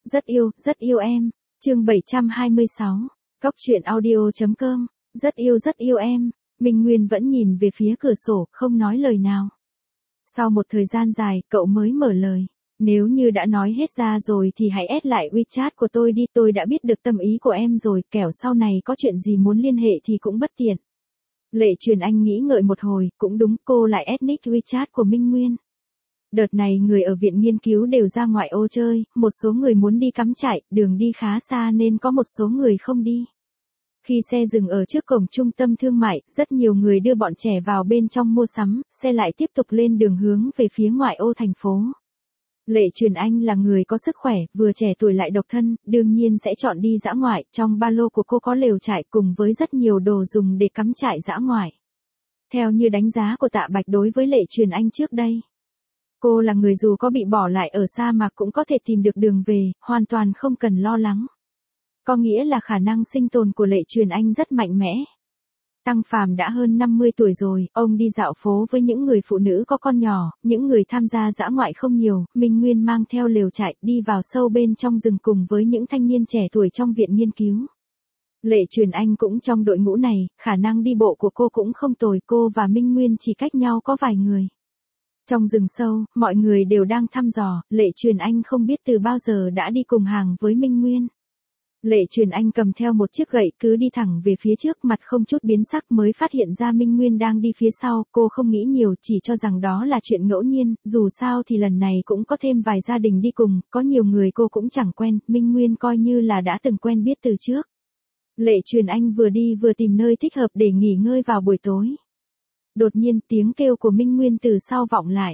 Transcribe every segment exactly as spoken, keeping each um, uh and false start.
Rất yêu, rất yêu em. Chương bảy trăm hai mươi sáu. Cóc truyện audio chấm com. Rất yêu rất yêu em. Minh Nguyên vẫn nhìn về phía cửa sổ, không nói lời nào. Sau một thời gian dài, cậu mới mở lời. Nếu như đã nói hết ra rồi thì hãy add lại WeChat của tôi đi, tôi đã biết được tâm ý của em rồi, kẻo sau này có chuyện gì muốn liên hệ thì cũng bất tiện. Lệ Truyền Anh nghĩ ngợi một hồi, cũng đúng, cô lại add nick WeChat của Minh Nguyên. Đợt này người ở viện nghiên cứu đều ra ngoại ô chơi, một số người muốn đi cắm trại, đường đi khá xa nên có một số người không đi. Khi xe dừng ở trước cổng trung tâm thương mại, rất nhiều người đưa bọn trẻ vào bên trong mua sắm, xe lại tiếp tục lên đường hướng về phía ngoại ô thành phố. Lệ Truyền Anh là người có sức khỏe, vừa trẻ tuổi lại độc thân, đương nhiên sẽ chọn đi dã ngoại, trong ba lô của cô có lều trại cùng với rất nhiều đồ dùng để cắm trại dã ngoại. Theo như đánh giá của Tạ Bạch đối với Lệ Truyền Anh trước đây, cô là người dù có bị bỏ lại ở sa mạc cũng có thể tìm được đường về, hoàn toàn không cần lo lắng. Có nghĩa là khả năng sinh tồn của Lệ Truyền Anh rất mạnh mẽ. Tăng Phàm đã hơn năm mươi tuổi rồi, ông đi dạo phố với những người phụ nữ có con nhỏ, những người tham gia dã ngoại không nhiều, Minh Nguyên mang theo lều trại đi vào sâu bên trong rừng cùng với những thanh niên trẻ tuổi trong viện nghiên cứu. Lệ Truyền Anh cũng trong đội ngũ này, khả năng đi bộ của cô cũng không tồi, cô và Minh Nguyên chỉ cách nhau có vài người. Trong rừng sâu, mọi người đều đang thăm dò, Lệ Truyền Anh không biết từ bao giờ đã đi cùng hàng với Minh Nguyên. Lệ Truyền Anh cầm theo một chiếc gậy cứ đi thẳng về phía trước, mặt không chút biến sắc, mới phát hiện ra Minh Nguyên đang đi phía sau, cô không nghĩ nhiều, chỉ cho rằng đó là chuyện ngẫu nhiên, dù sao thì lần này cũng có thêm vài gia đình đi cùng, có nhiều người cô cũng chẳng quen, Minh Nguyên coi như là đã từng quen biết từ trước. Lệ Truyền Anh vừa đi vừa tìm nơi thích hợp để nghỉ ngơi vào buổi tối. Đột nhiên tiếng kêu của Minh Nguyên từ sau vọng lại.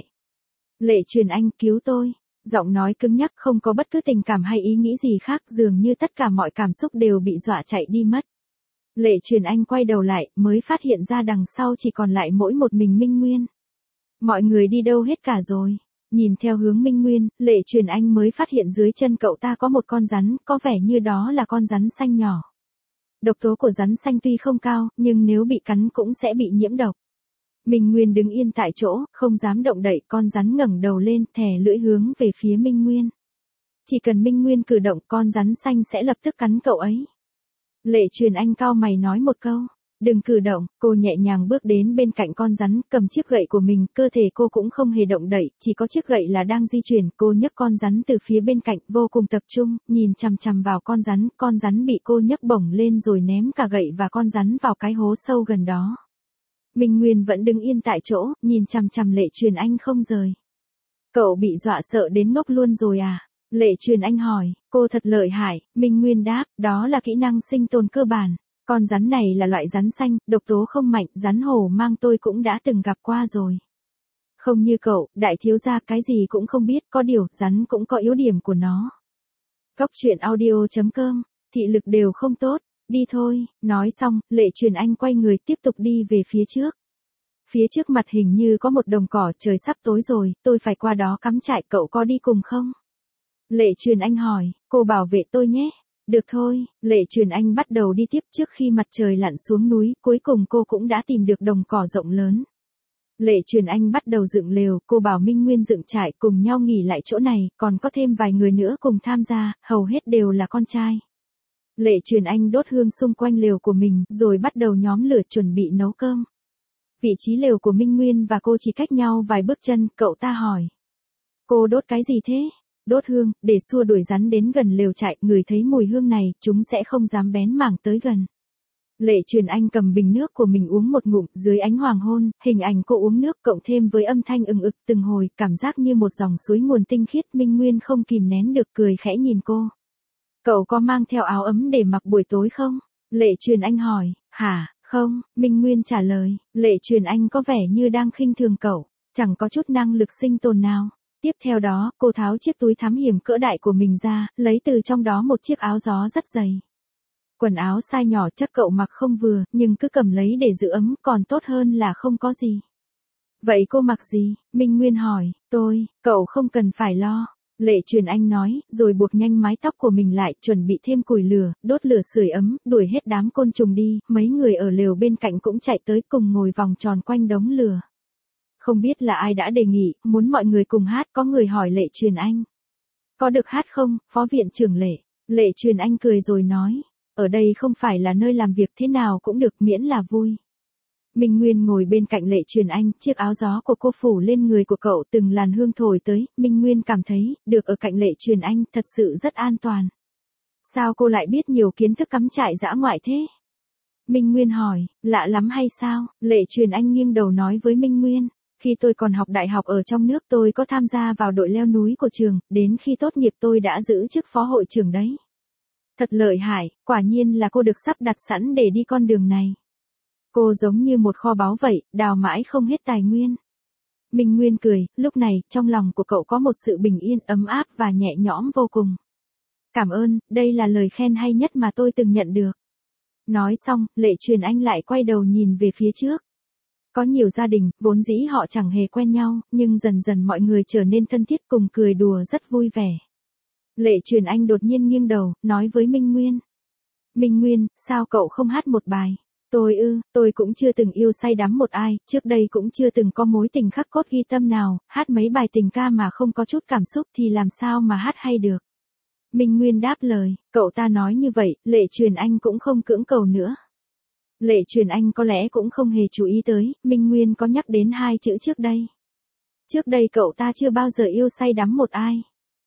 Lệ Truyền Anh, cứu tôi. Giọng nói cứng nhắc, không có bất cứ tình cảm hay ý nghĩ gì khác, dường như tất cả mọi cảm xúc đều bị dọa chạy đi mất. Lệ Truyền Anh quay đầu lại, mới phát hiện ra đằng sau chỉ còn lại mỗi một mình Minh Nguyên. Mọi người đi đâu hết cả rồi? Nhìn theo hướng Minh Nguyên, Lệ Truyền Anh mới phát hiện dưới chân cậu ta có một con rắn, có vẻ như đó là con rắn xanh nhỏ. Độc tố của rắn xanh tuy không cao, nhưng nếu bị cắn cũng sẽ bị nhiễm độc. Minh Nguyên đứng yên tại chỗ, không dám động đậy, con rắn ngẩng đầu lên, thè lưỡi hướng về phía Minh Nguyên. Chỉ cần Minh Nguyên cử động, con rắn xanh sẽ lập tức cắn cậu ấy. Lệ Truyền Anh cau mày nói một câu, đừng cử động, cô nhẹ nhàng bước đến bên cạnh con rắn, cầm chiếc gậy của mình, cơ thể cô cũng không hề động đậy, chỉ có chiếc gậy là đang di chuyển, cô nhấc con rắn từ phía bên cạnh, vô cùng tập trung, nhìn chằm chằm vào con rắn, con rắn bị cô nhấc bổng lên rồi ném cả gậy và con rắn vào cái hố sâu gần đó. Minh Nguyên vẫn đứng yên tại chỗ, nhìn chằm chằm Lệ Truyền Anh không rời. Cậu bị dọa sợ đến ngốc luôn rồi à? Lệ Truyền Anh hỏi, cô thật lợi hại, Minh Nguyên đáp, đó là kỹ năng sinh tồn cơ bản. Con rắn này là loại rắn xanh, độc tố không mạnh, rắn hổ mang tôi cũng đã từng gặp qua rồi. Không như cậu, đại thiếu gia cái gì cũng không biết, có điều, rắn cũng có yếu điểm của nó. Cóc truyện audio chấm com, thị lực đều không tốt. Đi thôi, nói xong, Lệ Truyền Anh quay người tiếp tục đi về phía trước. Phía trước mặt hình như có một đồng cỏ, trời sắp tối rồi, tôi phải qua đó cắm trại, cậu có đi cùng không? Lệ Truyền Anh hỏi, cô bảo vệ tôi nhé. Được thôi, Lệ Truyền Anh bắt đầu đi tiếp, trước khi mặt trời lặn xuống núi, cuối cùng cô cũng đã tìm được đồng cỏ rộng lớn. Lệ Truyền Anh bắt đầu dựng lều, cô bảo Minh Nguyên dựng trại, cùng nhau nghỉ lại chỗ này, còn có thêm vài người nữa cùng tham gia, hầu hết đều là con trai. Lệ Truyền Anh đốt hương xung quanh lều của mình, rồi bắt đầu nhóm lửa chuẩn bị nấu cơm. Vị trí lều của Minh Nguyên và cô chỉ cách nhau vài bước chân, cậu ta hỏi. Cô đốt cái gì thế? Đốt hương, để xua đuổi rắn đến gần lều trại, người thấy mùi hương này, chúng sẽ không dám bén mảng tới gần. Lệ Truyền Anh cầm bình nước của mình uống một ngụm, dưới ánh hoàng hôn, hình ảnh cô uống nước cộng thêm với âm thanh ừng ực từng hồi, cảm giác như một dòng suối nguồn tinh khiết, Minh Nguyên không kìm nén được cười khẽ nhìn cô. Cậu có mang theo áo ấm để mặc buổi tối không? Lệ Truyền Anh hỏi, hả, không, Minh Nguyên trả lời, Lệ Truyền Anh có vẻ như đang khinh thường cậu, chẳng có chút năng lực sinh tồn nào. Tiếp theo đó, cô tháo chiếc túi thám hiểm cỡ đại của mình ra, lấy từ trong đó một chiếc áo gió rất dày. Quần áo size nhỏ chắc cậu mặc không vừa, nhưng cứ cầm lấy để giữ ấm, còn tốt hơn là không có gì. Vậy cô mặc gì? Minh Nguyên hỏi, tôi, cậu không cần phải lo. Lệ Truyền Anh nói, rồi buộc nhanh mái tóc của mình lại, chuẩn bị thêm củi lửa, đốt lửa sưởi ấm, đuổi hết đám côn trùng đi, mấy người ở lều bên cạnh cũng chạy tới cùng ngồi vòng tròn quanh đống lửa. Không biết là ai đã đề nghị, muốn mọi người cùng hát, có người hỏi Lệ Truyền Anh. Có được hát không, Phó Viện trưởng Lệ? Lệ Truyền Anh cười rồi nói. Ở đây không phải là nơi làm việc, thế nào cũng được miễn là vui. Minh Nguyên ngồi bên cạnh Lệ Truyền Anh, chiếc áo gió của cô phủ lên người của cậu, từng làn hương thổi tới, Minh Nguyên cảm thấy, được ở cạnh Lệ Truyền Anh thật sự rất an toàn. Sao cô lại biết nhiều kiến thức cắm trại dã ngoại thế? Minh Nguyên hỏi, lạ lắm hay sao? Lệ Truyền Anh nghiêng đầu nói với Minh Nguyên, khi tôi còn học đại học ở trong nước tôi có tham gia vào đội leo núi của trường, đến khi tốt nghiệp tôi đã giữ chức phó hội trưởng đấy. Thật lợi hại, quả nhiên là cô được sắp đặt sẵn để đi con đường này. Cô giống như một kho báu vậy, đào mãi không hết tài nguyên. Minh Nguyên cười, lúc này, trong lòng của cậu có một sự bình yên, ấm áp và nhẹ nhõm vô cùng. Cảm ơn, đây là lời khen hay nhất mà tôi từng nhận được. Nói xong, Lệ Truyền Anh lại quay đầu nhìn về phía trước. Có nhiều gia đình, vốn dĩ họ chẳng hề quen nhau, nhưng dần dần mọi người trở nên thân thiết cùng cười đùa rất vui vẻ. Lệ Truyền Anh đột nhiên nghiêng đầu, nói với Minh Nguyên. Minh Nguyên, sao cậu không hát một bài? Tôi ư, tôi cũng chưa từng yêu say đắm một ai, trước đây cũng chưa từng có mối tình khắc cốt ghi tâm nào, hát mấy bài tình ca mà không có chút cảm xúc thì làm sao mà hát hay được. Minh Nguyên đáp lời, cậu ta nói như vậy, Lệ Truyền Anh cũng không cưỡng cầu nữa. Lệ Truyền Anh có lẽ cũng không hề chú ý tới, Minh Nguyên có nhắc đến hai chữ trước đây. Trước đây cậu ta chưa bao giờ yêu say đắm một ai.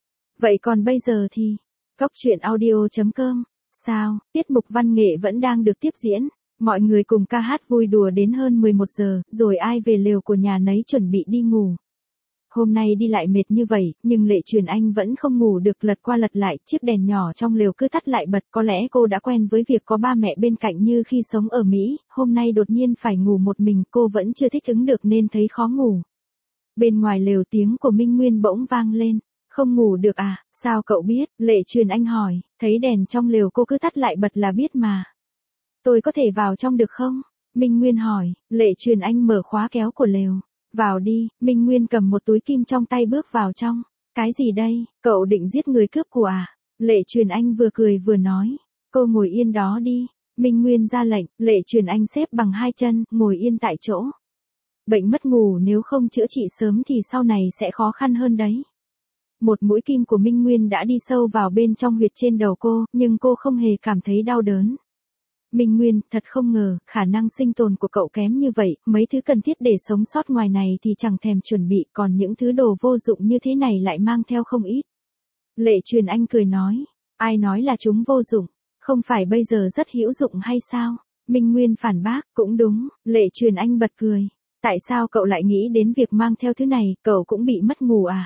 Vậy còn bây giờ thì, Cóc truyện audio chấm com, sao, tiết mục văn nghệ vẫn đang được tiếp diễn, mọi người cùng ca hát vui đùa đến hơn mười một giờ, rồi ai về lều của nhà nấy chuẩn bị đi ngủ. Hôm nay đi lại mệt như vậy, nhưng Lệ Truyền Anh vẫn không ngủ được, lật qua lật lại, chiếc đèn nhỏ trong lều cứ tắt lại bật, có lẽ cô đã quen với việc có ba mẹ bên cạnh như khi sống ở Mỹ, hôm nay đột nhiên phải ngủ một mình, cô vẫn chưa thích ứng được nên thấy khó ngủ. Bên ngoài lều tiếng của Minh Nguyên bỗng vang lên, không ngủ được à, sao cậu biết, Lệ Truyền Anh hỏi, thấy đèn trong lều cô cứ tắt lại bật là biết mà. Tôi có thể vào trong được không? Minh Nguyên hỏi, Lệ Truyền Anh mở khóa kéo của lều. Vào đi, Minh Nguyên cầm một túi kim trong tay bước vào trong. Cái gì đây, cậu định giết người cướp của à? Lệ Truyền Anh vừa cười vừa nói. Cô ngồi yên đó đi. Minh Nguyên ra lệnh, Lệ Truyền Anh xếp bằng hai chân, ngồi yên tại chỗ. Bệnh mất ngủ nếu không chữa trị sớm thì sau này sẽ khó khăn hơn đấy. Một mũi kim của Minh Nguyên đã đi sâu vào bên trong huyệt trên đầu cô, nhưng cô không hề cảm thấy đau đớn. Minh Nguyên, thật không ngờ, khả năng sinh tồn của cậu kém như vậy, mấy thứ cần thiết để sống sót ngoài này thì chẳng thèm chuẩn bị, còn những thứ đồ vô dụng như thế này lại mang theo không ít. Lệ Truyền Anh cười nói, ai nói là chúng vô dụng, không phải bây giờ rất hữu dụng hay sao? Minh Nguyên phản bác, cũng đúng, Lệ Truyền Anh bật cười. Tại sao cậu lại nghĩ đến việc mang theo thứ này, cậu cũng bị mất ngủ à?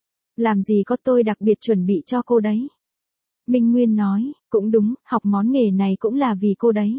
Làm gì có, tôi đặc biệt chuẩn bị cho cô đấy. Minh Nguyên nói, cũng đúng, học món nghề này cũng là vì cô đấy.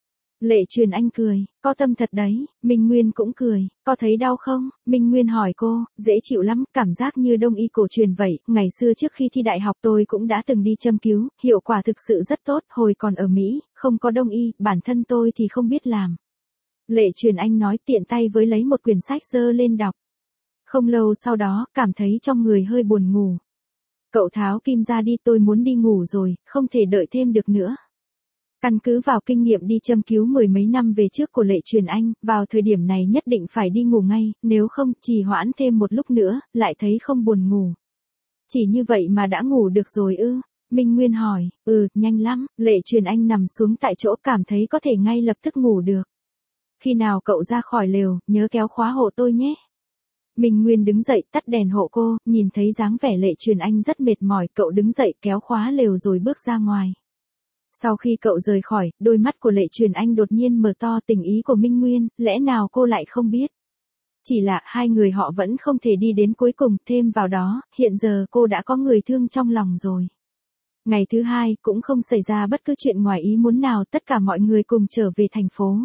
Lệ Truyền Anh cười, có tâm thật đấy, Minh Nguyên cũng cười, có thấy đau không? Minh Nguyên hỏi cô, dễ chịu lắm, cảm giác như đông y cổ truyền vậy, ngày xưa trước khi thi đại học tôi cũng đã từng đi châm cứu, hiệu quả thực sự rất tốt, hồi còn ở Mỹ, không có đông y, bản thân tôi thì không biết làm. Lệ Truyền Anh nói tiện tay với lấy một quyển sách giơ lên đọc. Không lâu sau đó, cảm thấy trong người hơi buồn ngủ. Cậu tháo kim ra đi, tôi muốn đi ngủ rồi, không thể đợi thêm được nữa. Căn cứ vào kinh nghiệm đi châm cứu mười mấy năm về trước của Lệ Truyền Anh, vào thời điểm này nhất định phải đi ngủ ngay, nếu không, trì hoãn thêm một lúc nữa, lại thấy không buồn ngủ. Chỉ như vậy mà đã ngủ được rồi ư? Minh Nguyên hỏi, ừ, nhanh lắm, Lệ Truyền Anh nằm xuống tại chỗ cảm thấy có thể ngay lập tức ngủ được. Khi nào cậu ra khỏi lều, nhớ kéo khóa hộ tôi nhé. Minh Nguyên đứng dậy tắt đèn hộ cô, nhìn thấy dáng vẻ Lệ Truyền Anh rất mệt mỏi, cậu đứng dậy kéo khóa lều rồi bước ra ngoài. Sau khi cậu rời khỏi, đôi mắt của Lệ Truyền Anh đột nhiên mở to, tình ý của Minh Nguyên, lẽ nào cô lại không biết? Chỉ là hai người họ vẫn không thể đi đến cuối cùng, thêm vào đó, hiện giờ cô đã có người thương trong lòng rồi. Ngày thứ hai, cũng không xảy ra bất cứ chuyện ngoài ý muốn nào, tất cả mọi người cùng trở về thành phố.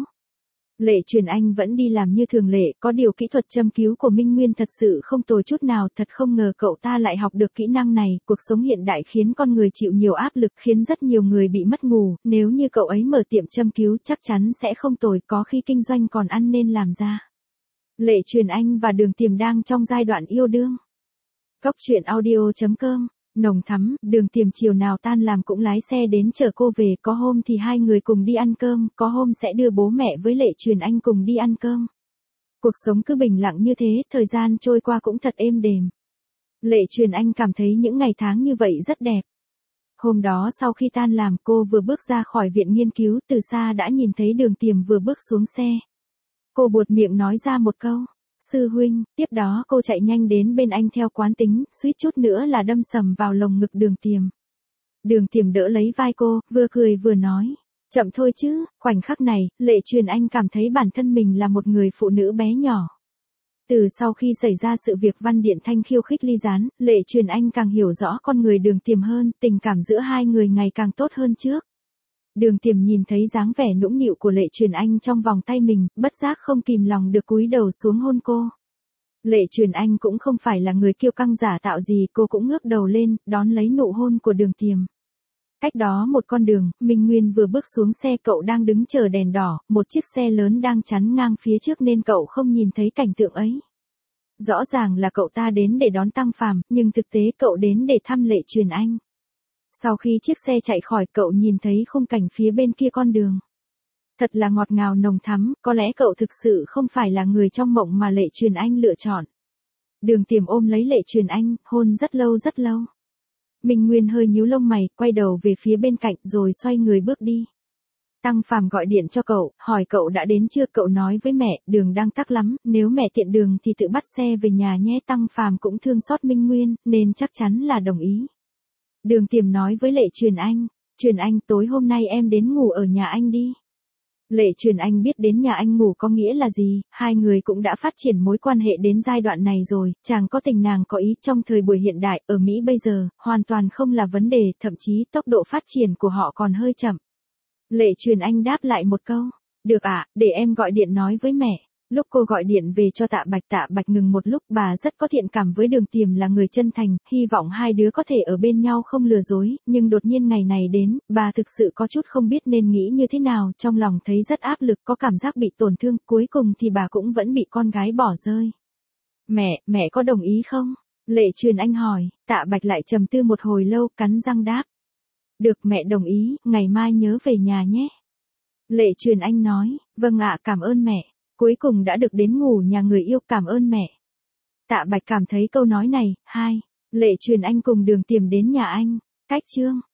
Lệ Truyền Anh vẫn đi làm như thường lệ, có điều kỹ thuật châm cứu của Minh Nguyên thật sự không tồi chút nào, thật không ngờ cậu ta lại học được kỹ năng này, cuộc sống hiện đại khiến con người chịu nhiều áp lực, khiến rất nhiều người bị mất ngủ, nếu như cậu ấy mở tiệm châm cứu chắc chắn sẽ không tồi, có khi kinh doanh còn ăn nên làm ra. Lệ Truyền Anh và Đường Tiềm đang trong giai đoạn yêu đương. Cóc truyện audio chấm com. Nồng thắm, Đường Tiềm chiều nào tan làm cũng lái xe đến chở cô về, có hôm thì hai người cùng đi ăn cơm, có hôm sẽ đưa bố mẹ với Lệ Truyền Anh cùng đi ăn cơm. Cuộc sống cứ bình lặng như thế, thời gian trôi qua cũng thật êm đềm. Lệ Truyền Anh cảm thấy những ngày tháng như vậy rất đẹp. Hôm đó sau khi tan làm cô vừa bước ra khỏi viện nghiên cứu từ xa đã nhìn thấy Đường Tiềm vừa bước xuống xe. Cô buột miệng nói ra một câu, sư huynh, tiếp đó cô chạy nhanh đến bên anh theo quán tính, suýt chút nữa là đâm sầm vào lồng ngực Đường Tiềm. Đường Tiềm đỡ lấy vai cô, vừa cười vừa nói, chậm thôi chứ, khoảnh khắc này, Lệ Truyền Anh cảm thấy bản thân mình là một người phụ nữ bé nhỏ. Từ sau khi xảy ra sự việc Văn Điện Thanh khiêu khích Ly Gián, Lệ Truyền Anh càng hiểu rõ con người Đường Tiềm hơn, tình cảm giữa hai người ngày càng tốt hơn trước. Đường Tiềm nhìn thấy dáng vẻ nũng nịu của Lệ Truyền Anh trong vòng tay mình, bất giác không kìm lòng được cúi đầu xuống hôn cô. Lệ Truyền Anh cũng không phải là người kiêu căng giả tạo gì, cô cũng ngước đầu lên, đón lấy nụ hôn của Đường Tiềm. Cách đó một con đường, Minh Nguyên vừa bước xuống xe, cậu đang đứng chờ đèn đỏ, một chiếc xe lớn đang chắn ngang phía trước nên cậu không nhìn thấy cảnh tượng ấy. Rõ ràng là cậu ta đến để đón Tăng Phàm, nhưng thực tế cậu đến để thăm Lệ Truyền Anh. Sau khi chiếc xe chạy khỏi, cậu nhìn thấy khung cảnh phía bên kia con đường. Thật là ngọt ngào nồng thắm, có lẽ cậu thực sự không phải là người trong mộng mà Lệ Truyền Anh lựa chọn. Đường Tiềm ôm lấy Lệ Truyền Anh, hôn rất lâu rất lâu. Minh Nguyên hơi nhíu lông mày, quay đầu về phía bên cạnh rồi xoay người bước đi. Tăng Phàm gọi điện cho cậu, hỏi cậu đã đến chưa, cậu nói với mẹ, đường đang tắc lắm, nếu mẹ tiện đường thì tự bắt xe về nhà nhé. Tăng Phàm cũng thương xót Minh Nguyên, nên chắc chắn là đồng ý. Đường Tiềm nói với Lệ Truyền Anh, Truyền Anh tối hôm nay em đến ngủ ở nhà anh đi. Lệ Truyền Anh biết đến nhà anh ngủ có nghĩa là gì, hai người cũng đã phát triển mối quan hệ đến giai đoạn này rồi, chàng có tình nàng có ý. Trong thời buổi hiện đại, ở Mỹ bây giờ, hoàn toàn không là vấn đề, thậm chí tốc độ phát triển của họ còn hơi chậm. Lệ Truyền Anh đáp lại một câu, được ạ, để em gọi điện nói với mẹ. Lúc cô gọi điện về cho Tạ Bạch, Tạ Bạch ngừng một lúc, bà rất có thiện cảm với Đường Tiềm, là người chân thành, hy vọng hai đứa có thể ở bên nhau không lừa dối, nhưng đột nhiên ngày này đến, bà thực sự có chút không biết nên nghĩ như thế nào, trong lòng thấy rất áp lực, có cảm giác bị tổn thương, cuối cùng thì bà cũng vẫn bị con gái bỏ rơi. Mẹ, mẹ có đồng ý không? Lệ Truyền Anh hỏi. Tạ Bạch lại trầm tư một hồi lâu, cắn răng đáp. Được, mẹ đồng ý, ngày mai nhớ về nhà nhé. Lệ Truyền Anh nói, vâng ạ, cảm ơn mẹ. Cuối cùng đã được đến ngủ nhà người yêu, cảm ơn mẹ. Tạ Bạch cảm thấy câu nói này, hai. Lệ Truyền Anh cùng Đường Tiềm đến nhà anh. Cách chương